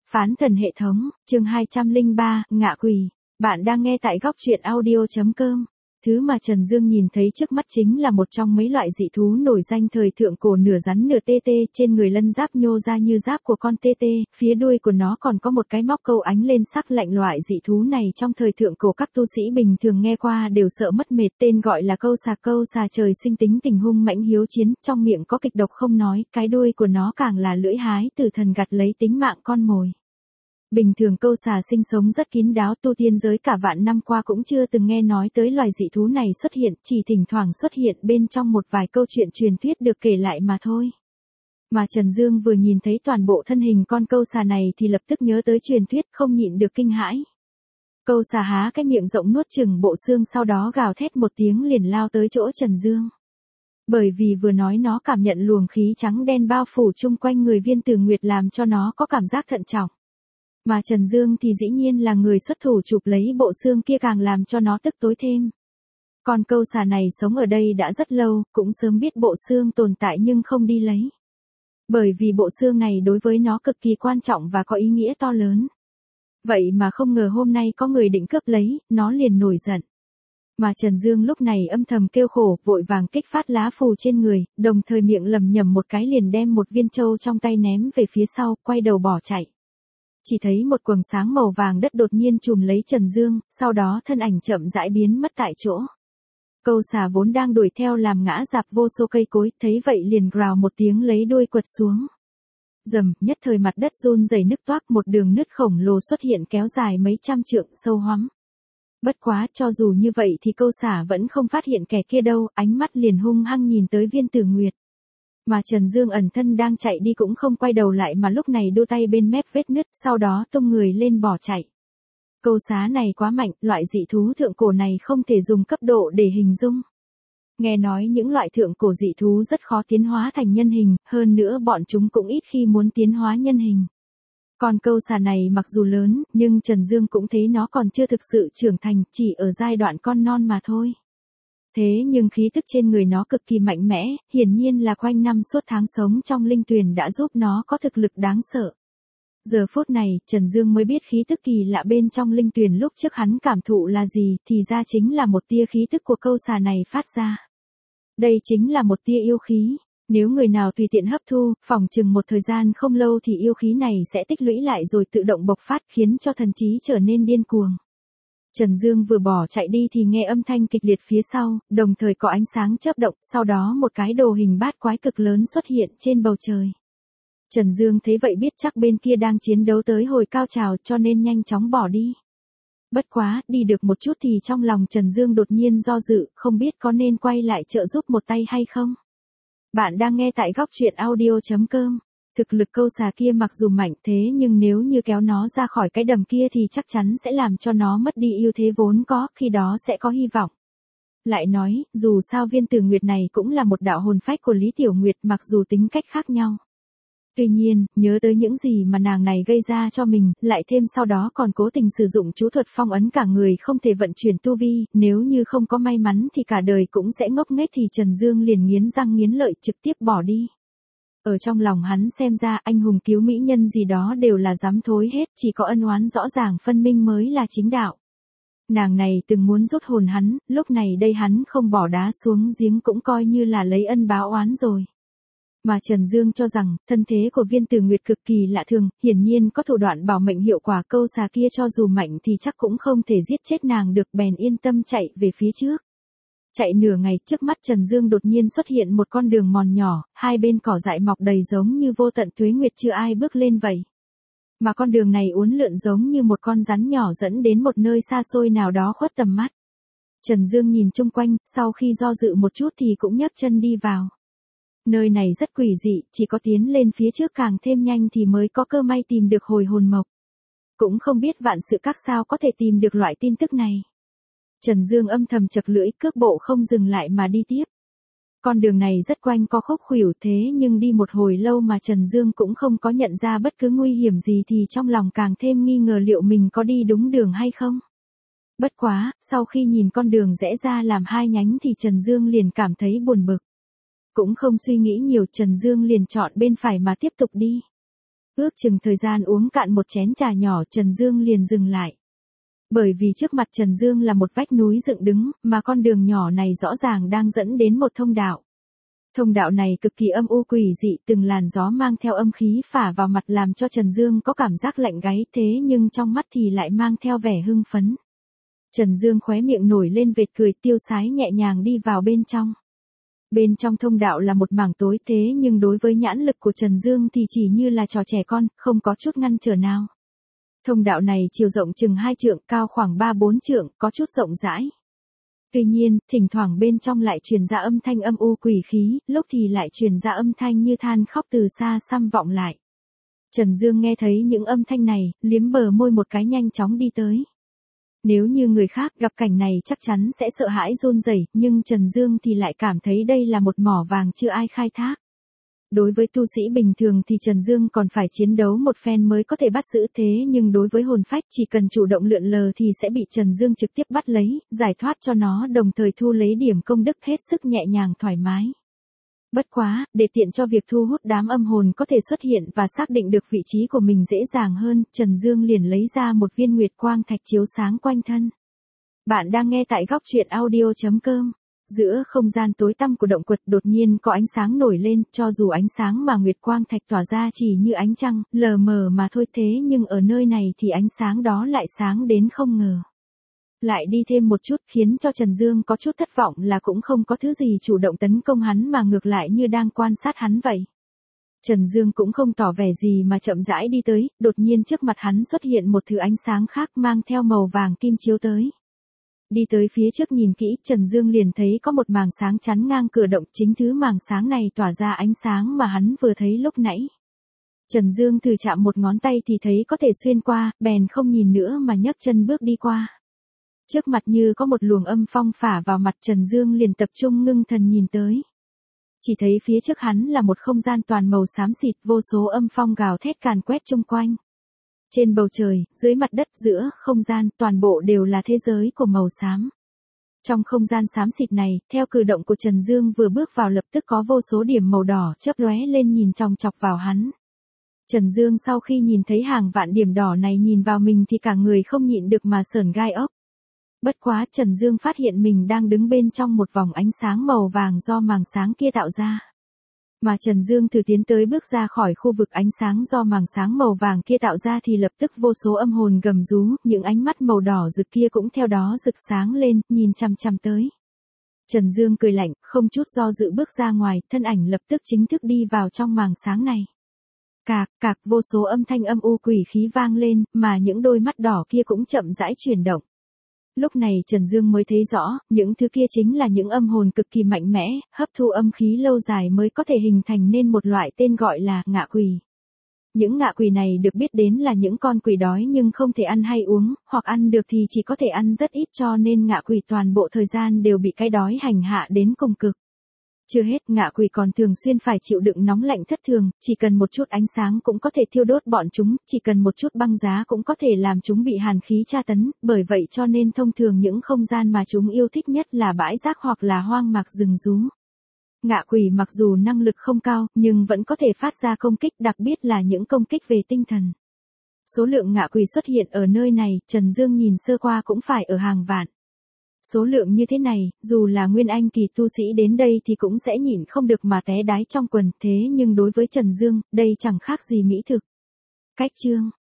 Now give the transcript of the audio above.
Phán thần hệ thống, chương 203, ngạ quỷ. Bạn đang nghe tại góc truyện audio.com. Thứ mà Trần Dương nhìn thấy trước mắt chính là một trong mấy loại dị thú nổi danh thời thượng cổ, nửa rắn nửa tê tê, trên người lân giáp nhô ra như giáp của con tê tê, phía đuôi của nó còn có một cái móc câu ánh lên sắc lạnh. Loại dị thú này trong thời thượng cổ các tu sĩ bình thường nghe qua đều sợ mất mệt, tên gọi là câu xà trời sinh tính tình hung mãnh hiếu chiến, trong miệng có kịch độc không nói, cái đuôi của nó càng là lưỡi hái tử thần gặt lấy tính mạng con mồi. Bình thường câu xà sinh sống rất kín đáo, tu tiên giới cả vạn năm qua cũng chưa từng nghe nói tới loài dị thú này xuất hiện, chỉ thỉnh thoảng xuất hiện bên trong một vài câu chuyện truyền thuyết được kể lại mà thôi. Mà Trần Dương vừa nhìn thấy toàn bộ thân hình con câu xà này thì lập tức nhớ tới truyền thuyết, không nhịn được kinh hãi. Câu xà há cái miệng rộng nuốt chửng bộ xương, sau đó gào thét một tiếng liền lao tới chỗ Trần Dương. Bởi vì vừa nói nó cảm nhận luồng khí trắng đen bao phủ chung quanh người Viên Tử Nguyệt làm cho nó có cảm giác thận trọng. Mà Trần Dương thì dĩ nhiên là người xuất thủ chụp lấy bộ xương kia, càng làm cho nó tức tối thêm. Con câu xà này sống ở đây đã rất lâu, cũng sớm biết bộ xương tồn tại nhưng không đi lấy. Bởi vì bộ xương này đối với nó cực kỳ quan trọng và có ý nghĩa to lớn. Vậy mà không ngờ hôm nay có người định cướp lấy, nó liền nổi giận. Mà Trần Dương lúc này âm thầm kêu khổ, vội vàng kích phát lá phù trên người, đồng thời miệng lẩm nhẩm một cái liền đem một viên châu trong tay ném về phía sau, quay đầu bỏ chạy. Chỉ thấy một quầng sáng màu vàng đất đột nhiên trùm lấy Trần Dương, sau đó thân ảnh chậm rãi biến mất tại chỗ. Câu xà vốn đang đuổi theo làm ngã rạp vô số cây cối, thấy vậy liền grào một tiếng lấy đuôi quật xuống. Rầm, nhất thời mặt đất run rẩy nứt toác, một đường nứt khổng lồ xuất hiện kéo dài mấy trăm trượng sâu hoắm. Bất quá, cho dù như vậy thì câu xà vẫn không phát hiện kẻ kia đâu, ánh mắt liền hung hăng nhìn tới Viên Tử Nguyệt. Mà Trần Dương ẩn thân đang chạy đi cũng không quay đầu lại mà lúc này đưa tay bên mép vết nứt, sau đó tung người lên bỏ chạy. Câu xá này quá mạnh, loại dị thú thượng cổ này không thể dùng cấp độ để hình dung. Nghe nói những loại thượng cổ dị thú rất khó tiến hóa thành nhân hình, hơn nữa bọn chúng cũng ít khi muốn tiến hóa nhân hình. Còn câu xà này mặc dù lớn, nhưng Trần Dương cũng thấy nó còn chưa thực sự trưởng thành, chỉ ở giai đoạn con non mà thôi. Thế nhưng khí tức trên người nó cực kỳ mạnh mẽ, hiển nhiên là quanh năm suốt tháng sống trong linh tuyền đã giúp nó có thực lực đáng sợ. Giờ phút này, Trần Dương mới biết khí tức kỳ lạ bên trong linh tuyền lúc trước hắn cảm thụ là gì, thì ra chính là một tia khí tức của câu xà này phát ra. Đây chính là một tia yêu khí. Nếu người nào tùy tiện hấp thu, phỏng chừng một thời gian không lâu thì yêu khí này sẽ tích lũy lại rồi tự động bộc phát, khiến cho thần trí trở nên điên cuồng. Trần Dương vừa bỏ chạy đi thì nghe âm thanh kịch liệt phía sau, đồng thời có ánh sáng chớp động, sau đó một cái đồ hình bát quái cực lớn xuất hiện trên bầu trời. Trần Dương thấy vậy biết chắc bên kia đang chiến đấu tới hồi cao trào cho nên nhanh chóng bỏ đi. Bất quá, đi được một chút thì trong lòng Trần Dương đột nhiên do dự, không biết có nên quay lại trợ giúp một tay hay không. Bạn đang nghe tại góc truyện audio.com. Thực lực câu xà kia mặc dù mạnh thế nhưng nếu như kéo nó ra khỏi cái đầm kia thì chắc chắn sẽ làm cho nó mất đi ưu thế vốn có, khi đó sẽ có hy vọng. Lại nói, dù sao Viên Tử Nguyệt này cũng là một đạo hồn phách của Lý Tiểu Nguyệt, mặc dù tính cách khác nhau. Tuy nhiên, nhớ tới những gì mà nàng này gây ra cho mình, lại thêm sau đó còn cố tình sử dụng chú thuật phong ấn cả người không thể vận chuyển tu vi, nếu như không có may mắn thì cả đời cũng sẽ ngốc nghếch, thì Trần Dương liền nghiến răng nghiến lợi trực tiếp bỏ đi. Ở trong lòng hắn xem ra anh hùng cứu mỹ nhân gì đó đều là dám thối hết, chỉ có ân oán rõ ràng phân minh mới là chính đạo. Nàng này từng muốn rút hồn hắn, lúc này đây hắn không bỏ đá xuống giếng cũng coi như là lấy ân báo oán rồi. Mà Trần Dương cho rằng, thân thế của Viên Tử Nguyệt cực kỳ lạ thường, hiển nhiên có thủ đoạn bảo mệnh hiệu quả, câu xà kia cho dù mạnh thì chắc cũng không thể giết chết nàng được, bèn yên tâm chạy về phía trước. Chạy nửa ngày, trước mắt Trần Dương đột nhiên xuất hiện một con đường mòn nhỏ, hai bên cỏ dại mọc đầy giống như vô tận tuế nguyệt chưa ai bước lên vậy. Mà con đường này uốn lượn giống như một con rắn nhỏ dẫn đến một nơi xa xôi nào đó khuất tầm mắt. Trần Dương nhìn chung quanh, sau khi do dự một chút thì cũng nhấc chân đi vào. Nơi này rất quỷ dị, chỉ có tiến lên phía trước càng thêm nhanh thì mới có cơ may tìm được hồi hồn mộc. Cũng không biết vạn sự các sao có thể tìm được loại tin tức này. Trần Dương âm thầm chật lưỡi, cước bộ không dừng lại mà đi tiếp. Con đường này rất quanh co khúc khuỷu, thế nhưng đi một hồi lâu mà Trần Dương cũng không có nhận ra bất cứ nguy hiểm gì thì trong lòng càng thêm nghi ngờ liệu mình có đi đúng đường hay không. Bất quá, sau khi nhìn con đường rẽ ra làm hai nhánh thì Trần Dương liền cảm thấy buồn bực. Cũng không suy nghĩ nhiều, Trần Dương liền chọn bên phải mà tiếp tục đi. Ước chừng thời gian uống cạn một chén trà nhỏ, Trần Dương liền dừng lại. Bởi vì trước mặt Trần Dương là một vách núi dựng đứng, mà con đường nhỏ này rõ ràng đang dẫn đến một thông đạo. Thông đạo này cực kỳ âm u quỷ dị, từng làn gió mang theo âm khí phả vào mặt làm cho Trần Dương có cảm giác lạnh gáy, thế nhưng trong mắt thì lại mang theo vẻ hưng phấn. Trần Dương khóe miệng nổi lên vệt cười tiêu sái nhẹ nhàng đi vào bên trong. Bên trong thông đạo là một mảng tối, thế nhưng đối với nhãn lực của Trần Dương thì chỉ như là trò trẻ con, không có chút ngăn trở nào. Thông đạo này chiều rộng chừng 2 trượng, cao khoảng 3-4 trượng, có chút rộng rãi. Tuy nhiên, thỉnh thoảng bên trong lại truyền ra âm thanh âm u quỷ khí, lúc thì lại truyền ra âm thanh như than khóc từ xa xăm vọng lại. Trần Dương nghe thấy những âm thanh này, liếm bờ môi một cái nhanh chóng đi tới. Nếu như người khác gặp cảnh này chắc chắn sẽ sợ hãi run rẩy, nhưng Trần Dương thì lại cảm thấy đây là một mỏ vàng chưa ai khai thác. Đối với tu sĩ bình thường thì Trần Dương còn phải chiến đấu một phen mới có thể bắt giữ, thế nhưng đối với hồn phách chỉ cần chủ động lượn lờ thì sẽ bị Trần Dương trực tiếp bắt lấy, giải thoát cho nó đồng thời thu lấy điểm công đức, hết sức nhẹ nhàng thoải mái. Bất quá, để tiện cho việc thu hút đám âm hồn có thể xuất hiện và xác định được vị trí của mình dễ dàng hơn, Trần Dương liền lấy ra một viên nguyệt quang thạch chiếu sáng quanh thân. Bạn đang nghe tại góc truyện audio.com. Giữa không gian tối tăm của động quật đột nhiên có ánh sáng nổi lên, cho dù ánh sáng mà nguyệt quang thạch tỏa ra chỉ như ánh trăng, lờ mờ mà thôi, thế nhưng ở nơi này thì ánh sáng đó lại sáng đến không ngờ. Lại đi thêm một chút khiến cho Trần Dương có chút thất vọng là cũng không có thứ gì chủ động tấn công hắn mà ngược lại như đang quan sát hắn vậy. Trần Dương cũng không tỏ vẻ gì mà chậm rãi đi tới, đột nhiên trước mặt hắn xuất hiện một thứ ánh sáng khác mang theo màu vàng kim chiếu tới. Đi tới phía trước nhìn kỹ, Trần Dương liền thấy có một màng sáng chắn ngang cửa động, chính thứ màng sáng này tỏa ra ánh sáng mà hắn vừa thấy lúc nãy. Trần Dương thử chạm một ngón tay thì thấy có thể xuyên qua, bèn không nhìn nữa mà nhấc chân bước đi qua. Trước mặt như có một luồng âm phong phả vào mặt, Trần Dương liền tập trung ngưng thần nhìn tới. Chỉ thấy phía trước hắn là một không gian toàn màu xám xịt, vô số âm phong gào thét càn quét chung quanh. Trên bầu trời, dưới mặt đất, giữa không gian, toàn bộ đều là thế giới của màu xám. Trong không gian xám xịt này, theo cử động của Trần Dương vừa bước vào lập tức có vô số điểm màu đỏ chớp lóe lên nhìn chòng chọc vào hắn. Trần Dương sau khi nhìn thấy hàng vạn điểm đỏ này nhìn vào mình thì cả người không nhịn được mà sởn gai ốc. Bất quá Trần Dương phát hiện mình đang đứng bên trong một vòng ánh sáng màu vàng do màng sáng kia tạo ra. Mà Trần Dương thử tiến tới bước ra khỏi khu vực ánh sáng do màng sáng màu vàng kia tạo ra thì lập tức vô số âm hồn gầm rú, những ánh mắt màu đỏ rực kia cũng theo đó rực sáng lên, nhìn chằm chằm tới. Trần Dương cười lạnh, không chút do dự bước ra ngoài, thân ảnh lập tức chính thức đi vào trong màng sáng này. Cạc, cạc, vô số âm thanh âm u quỷ khí vang lên, mà những đôi mắt đỏ kia cũng chậm rãi chuyển động. Lúc này Trần Dương mới thấy rõ, những thứ kia chính là những âm hồn cực kỳ mạnh mẽ, hấp thu âm khí lâu dài mới có thể hình thành nên một loại tên gọi là ngạ quỷ. Những ngạ quỷ này được biết đến là những con quỷ đói nhưng không thể ăn hay uống, hoặc ăn được thì chỉ có thể ăn rất ít, cho nên ngạ quỷ toàn bộ thời gian đều bị cái đói hành hạ đến cùng cực. Chưa hết, ngạ quỷ còn thường xuyên phải chịu đựng nóng lạnh thất thường, chỉ cần một chút ánh sáng cũng có thể thiêu đốt bọn chúng, chỉ cần một chút băng giá cũng có thể làm chúng bị hàn khí tra tấn, bởi vậy cho nên thông thường những không gian mà chúng yêu thích nhất là bãi rác hoặc là hoang mạc rừng rú. Ngạ quỷ mặc dù năng lực không cao, nhưng vẫn có thể phát ra công kích, đặc biệt là những công kích về tinh thần. Số lượng ngạ quỷ xuất hiện ở nơi này, Trần Dương nhìn sơ qua cũng phải ở hàng vạn. Số lượng như thế này, dù là nguyên anh kỳ tu sĩ đến đây thì cũng sẽ nhịn không được mà té đái trong quần, thế nhưng đối với Trần Dương, đây chẳng khác gì mỹ thực. Cách chương